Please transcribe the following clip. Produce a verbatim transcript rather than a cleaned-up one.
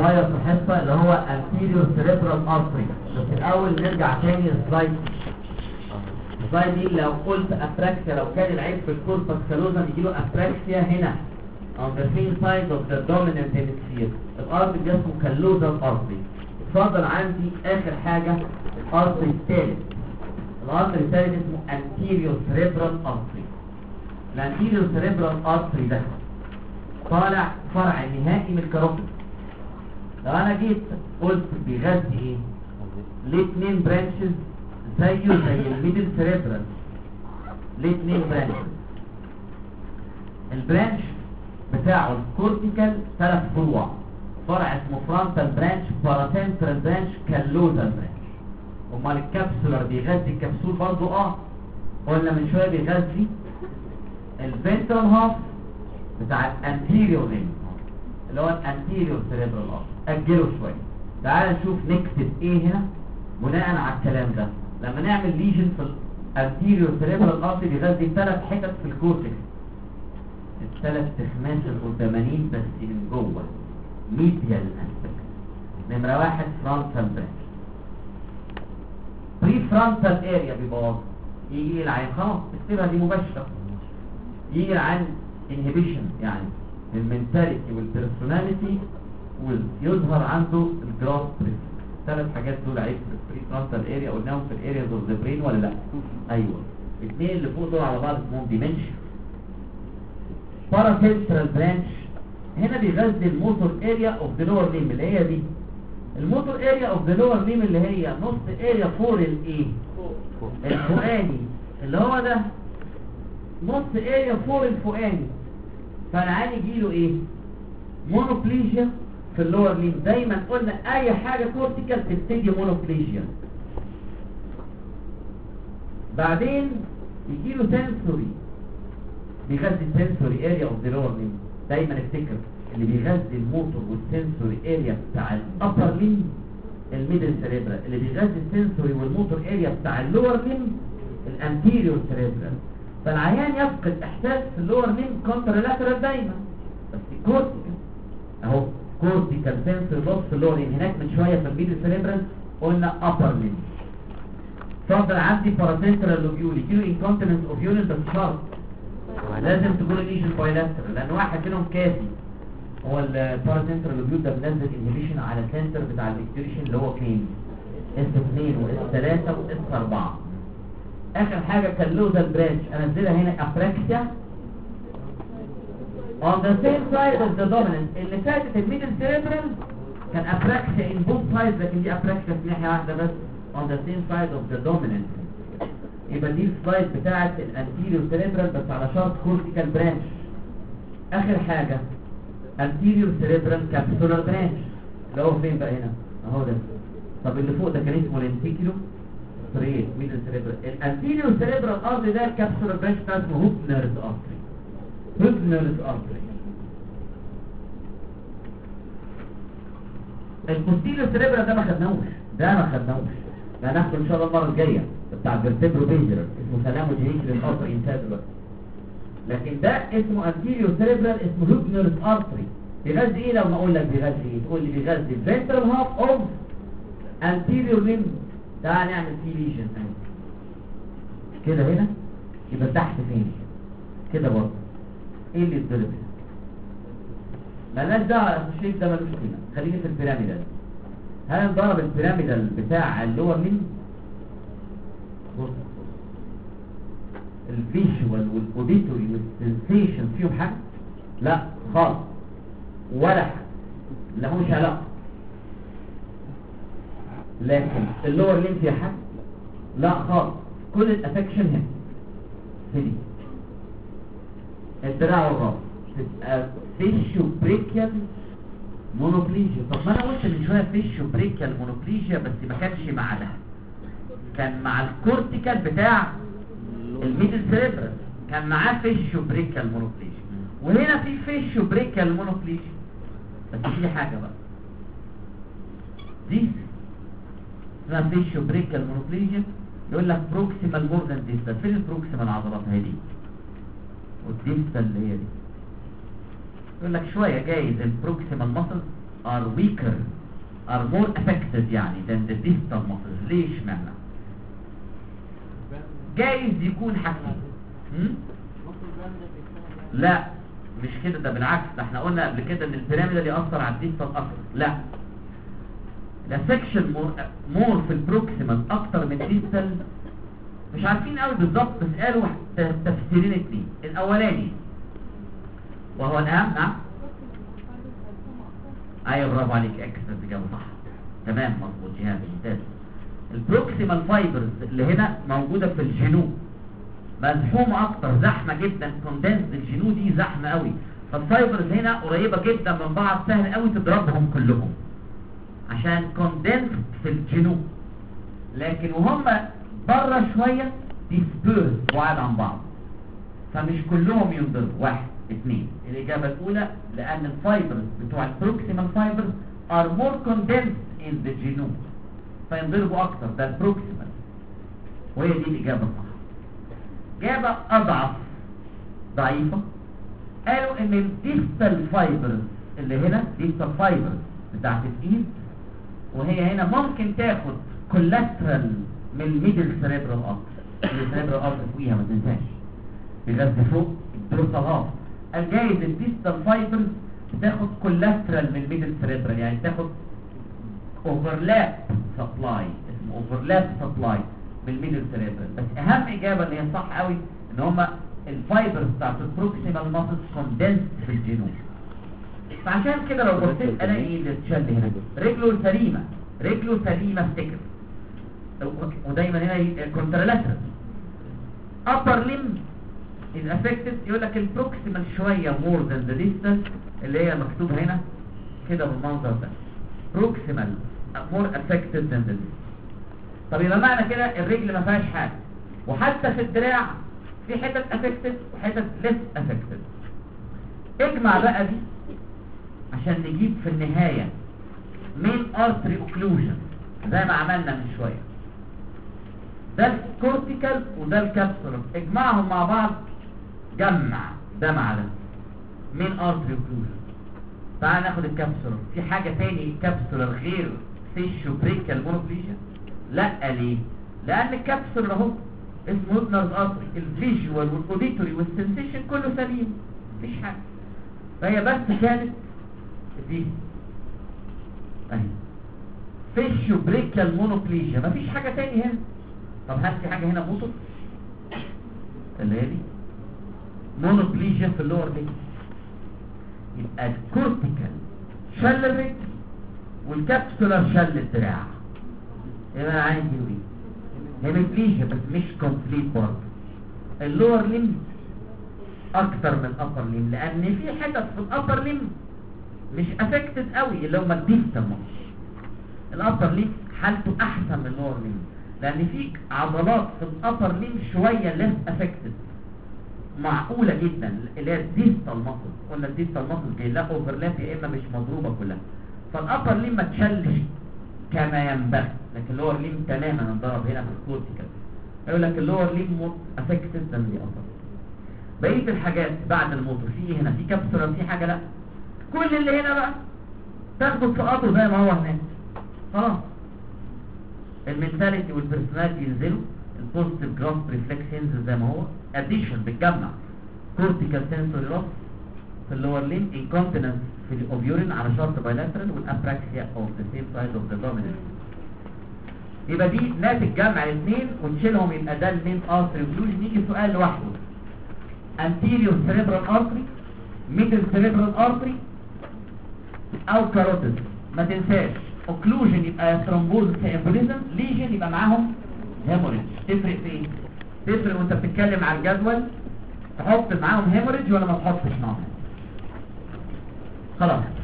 صغير في الحصه اللي هو anterior cerebral artery. بس الاول نرجع تاني للسلايد. السلايد دي لو قلت افراكسيا، لو كان العيب في الكوربس كالوزم يجي له افراكسيا هنا on the same side of the dominant hemisphere. الارض اللي اسمه كالوزم artery. اتفضل عندي اخر حاجه الارتري الثالث. الارتري الثالث اسمه anterior cerebral artery. الانتيريور cerebral artery ده طالع فرع نهائي من الكاروتيد. لو انا جيت قلت بيغذي ايه؟ ليه اتنين برانشز زيه زي الميدل سيريبرال. ليه اتنين برانشز؟ البرانش بتاعه الكورتيكال ثلاث فروع. فرع اسمه فرونتال برانش، باراسنترال برانش، كالوزال برانش. امال الكبسولر بيغذي الكبسول برضو؟ اه قلنا من شويه بيغذي الفنترال هاف بتاع الانتيريور ريم اللي هو الانتيريور سيريبرال ارتري. اجله شويه، تعال نشوف نكتب ايه هنا بناء على الكلام ده. لما نعمل ليجن في الانتيريور سيريبرال ارتري بيغذي ثلاث حتت في الكورتكس، الثلاث تخماس القدامانيين بس من جوه ميديال اسبكت. نمره واحد فرونتال برانش، بري فرونتال اريا بيبقى يجي العين خلاص اكتبها دي مباشره. يجي العين انهبيشن يعني المنتاليتي والبيرسوناليتي، ويظهر عنده الجراس بريس. ثلاث حاجات دول عيب في البري فرونتال اريا قلناهم في الارياز اوف ذا برين ولا لا؟ ايوه. الاثنين اللي فوق دول على بعض اسمهم ديمنشن. باراسنترال برانش هنا بيغذي الموتور اريا اوف ذا لور ليم اللي هي دي. الموتور اريا اوف ذا لور ليم اللي هي نص اريا فور الايه؟ الفوقاني اللي هو ده نص اريا فور الفوقاني. فالعين يجيله ايه؟ مونوبليجيا في اللور ليم. دايما قلنا اي حاجه كورتيكال تبتدي مونوبليجيا. بعدين يجيله سنسوري بيغذي السنسوري اريا اوف ذا لور ليم. دايما افتكر اللي بيغذي الموتور والسنسوري اريا بتاع الابر ليم الميدل سيريبرال، اللي بيغذي السنسوري والموتور اريا بتاع اللور ليم الانتيريور سيريبرال. فالعيان يفقد احساس في اللور ليم كونترالاترال دايما، بس كورتيكال اهو كورتيكال سنسوري لوس في اللور ليم. هناك من شويه في الميدل سيريبرال قلنا ابر ليم. اتفضل عندي باراسنترال لوبيول يجيله انكونتيننس اوف يونت بس شرط لازم تكون الليجن بايلاترال لان واحد منهم كافي. هو الباراسنترال لوبيول ده بنزل انهبيشن على السنتر بتاع الاكتيريشن اللي هو فين؟ اس اثنين واس ثلاثة واس أربعة. اخر حاجه كالوزال برانش انزلها هنا ابراكسيا on the same side of the dominant. اللي فاتت الميدل سيريبرال كان ابراكسيا in both sides، لكن دي ابراكسيا في ناحيه واحده بس on the same side of the dominant. يبقى دي السلايد بتاعت الانتيريور سيريبرال بس على شرط كورتيكال برانش. اخر حاجه anterior cerebral capsular branch اللي هو فين بقى هنا؟ اهو ده. طب اللي فوق ده كان اسمه لنتيكيلو ستريت ميدل سيريبرال. الانتيريور سيريبرال ارتري ده الكابسولار برانش بتاع اسمه هوبنرز ارتري. هوبنرز ارتري. البوستيريور سيريبرال ده ما خدناهوش، ده ما خدناهوش، ده هناخده ان شاء الله المره الجايه بتاع الفيرتبرو بيجرال اسمه سلاموجينيك للارتري انتاج دلوقتي. لكن ده اسمه anterior cerebral اسمه هوبنرز artery. بيغذي ايه؟ لو ما اقول لك بيغذي ايه تقول لي بيغذي ventral half of anterior limb. تعال نعمل فيه ليجن كده هنا. يبقى تحت فين؟ كده برضه. ايه اللي اتضرب هنا؟ مالناش دعوه الشيء ده ملوش قيمه، خليني في البيراميدال. هل انضرب البيراميدال بتاع اللور ليمب؟ بص الفيجوال والاوديتوري والسنسيشن فيهم حاجه؟ لا خالص ولا حاجه، لهمش علاقه. لكن اللور لين فيها حاجه؟ لا خالص. كل الافكشن هنا في دي الدراع والراس تبقى فيشو بريكيال مونوبليجيا. طب ما انا قلت من شويه فيشو بريكيال مونوبليجيا بس ما كانش مع ده، كان مع الكورتيكال بتاع الميدل سيريبرال، كان معاه فيشو بريكال مونوبليجيا. وهنا في فيشو بريكال مونوبليجيا بس في حاجه بقى دي اسمها فيشو بريكال مونوبليجيا. يقول لك بروكسيمال مور ذان ديستال. فين البروكسيمال عضلات؟ هي دي والديستال اللي هي دي. يقول لك شويه جايز البروكسيمال ماسل are weaker are more affected يعني than the distal muscles. ليش معنى؟ جايز يكون حاجتين. لا مش كده، ده بالعكس، ده احنا قلنا قبل كده ان البيراميدال يأثر على الديستال اكتر. لا، ده سكشن مور, مور في البروكسيمال اكتر من الديستال. مش عارفين قوي بالظبط، بس قالوا تفسيرين اتنين. الاولاني وهو الاهم، نعم ايوه برافو عليك، اكسل اجابه صح تمام مظبوط جهاد ممتاز. البروكسيمال فايبرز اللي هنا موجوده في الجنوب مزحومه اكتر، زحمه جدا، كوندنس الجنوب دي زحمه قوي، فالفايبرز هنا قريبه جدا من بعض، سهل قوي تضربهم كلهم عشان كوندنس في الجنوب. لكن وهم بره شويه ديسبيرس بعاد عن بعض، فمش كلهم ينضربوا. واحد اثنين، الاجابه الاولى لان الفايبرز بتوع البروكسيمال فايبرز are more condensed in the genome فينضربوا اكتر، ده البروكسيمال، وهي دي الاجابه الصح. اجابه اضعف ضعيفه، قالوا ان الديستال فايبرز اللي هنا ديستال فايبرز بتاعت الايد، وهي هنا ممكن تاخد كولاترال من الميدل سيريبرال ارتري. السيريبرال ارتري فوقيها ما تنساش بيغذي فوق الدروسال هاف. الجايز الديستال فايبرز بتاخد كولاترال من الميدل سيريبرال، يعني تاخد اوفرلاب سبلاي، اسمه اوفرلاب سبلاي من الميدل سيريبرال. بس اهم اجابه اللي هي صح قوي ان هما الفايبرز بتاعت البروكسيمال ماسلز كوندنسد في الجنوب. فعشان كده لو بصيت الاقي ايه اللي اتشل هنا، رجله سليمه، رجله سليمه افتكر، ودايما هنا كونترالاترال. upper limb is affected، يقول لك البروكسيمال شويه more than the distal، اللي هي مكتوبه هنا كده بالمنظر ده، proximal more affected than the distal. طب يبقى معنى كده الرجل ما فيهاش حاجه، وحتى في الدراع في حتت affected وحتت less affected. اجمع بقى دي عشان نجيب في النهايه main artery occlusion زي ما عملنا من شويه. ده الكورتيكال وده الكابسولر، اجمعهم مع بعض، جمع ده مع ده مين ارتري اوكلوجن. تعال ناخد الكابسولر. في حاجه تاني الكابسولر غير فيشو بريكال مونوبليجيا؟ لا. ليه؟ لان الكابسولر اهو اسمه هودنرز ارتري، الفيجوال والاوديتوري والسنسيشن كله سليم مفيش حاجه، فهي بس كانت دي اهي فيشو بريكال مونوبليجيا، مفيش حاجه تاني هنا. طب هل في حاجه هنا موتور اللي هي دي مونوبليجيا في اللور ليج؟ يبقى الكورتيكال شل الرجل والكابسولار شل الدراع، يبقى انا عايز ايه؟ هيميبليجيا بس مش كومبليت برضه. اللور ليم اكتر من الابر ليم، لان في حتت في الابر ليم مش افكتد قوي اللي هم الديستال ماسل. الابر ليم حالته احسن من اللور ليم، لان في عضلات في الابر ليم شويه ليس افكتد معقوله جدا، اللي هي الديستال ماسل. قلنا الديستال ماسل جاي لها اوفرلاب يا اما مش مضروبه كلها، فالابر ليم ما تشلش كما ينبغي، لكن اللور ليم تماما انضرب هنا في الكورتيكال. يقول لك اللور ليم افكتد ذان ذا ابر. بقيه الحاجات بعد الموتور في هنا في كابسولا في حاجه لا، كل اللي هنا بقى تاخده في قطره زي ما هو هناك خلاص. المنتاليتي والبرسوناليتي ينزلوا، البوزيتيف جراف ريفلكس ينزل زي ما هو، اديشن بتجمع كورتيكال سنسوري لوس في اللور لين، انكونتيننس في الاوفيورين على شرط بايلاترال، والابراكسيا اوف ذا سيم سايد اوف ذا دوميننت. يبقى دي ناتج جمع الاثنين ونشيلهم، يبقى ده المين ارتري اوكلوجن. يجي سؤال لوحده، anterior cerebral artery middle cerebral artery او كاروتيد. ما تنساش اوكلوجن يبقى ثرومبوزس امبوليزم، ليجن يبقى معاهم هيموريج. تفرق في ايه؟ تفرق وانت بتتكلم على الجدول تحط معاهم هيموريج ولا ما تحطش معاهم؟ خلاص.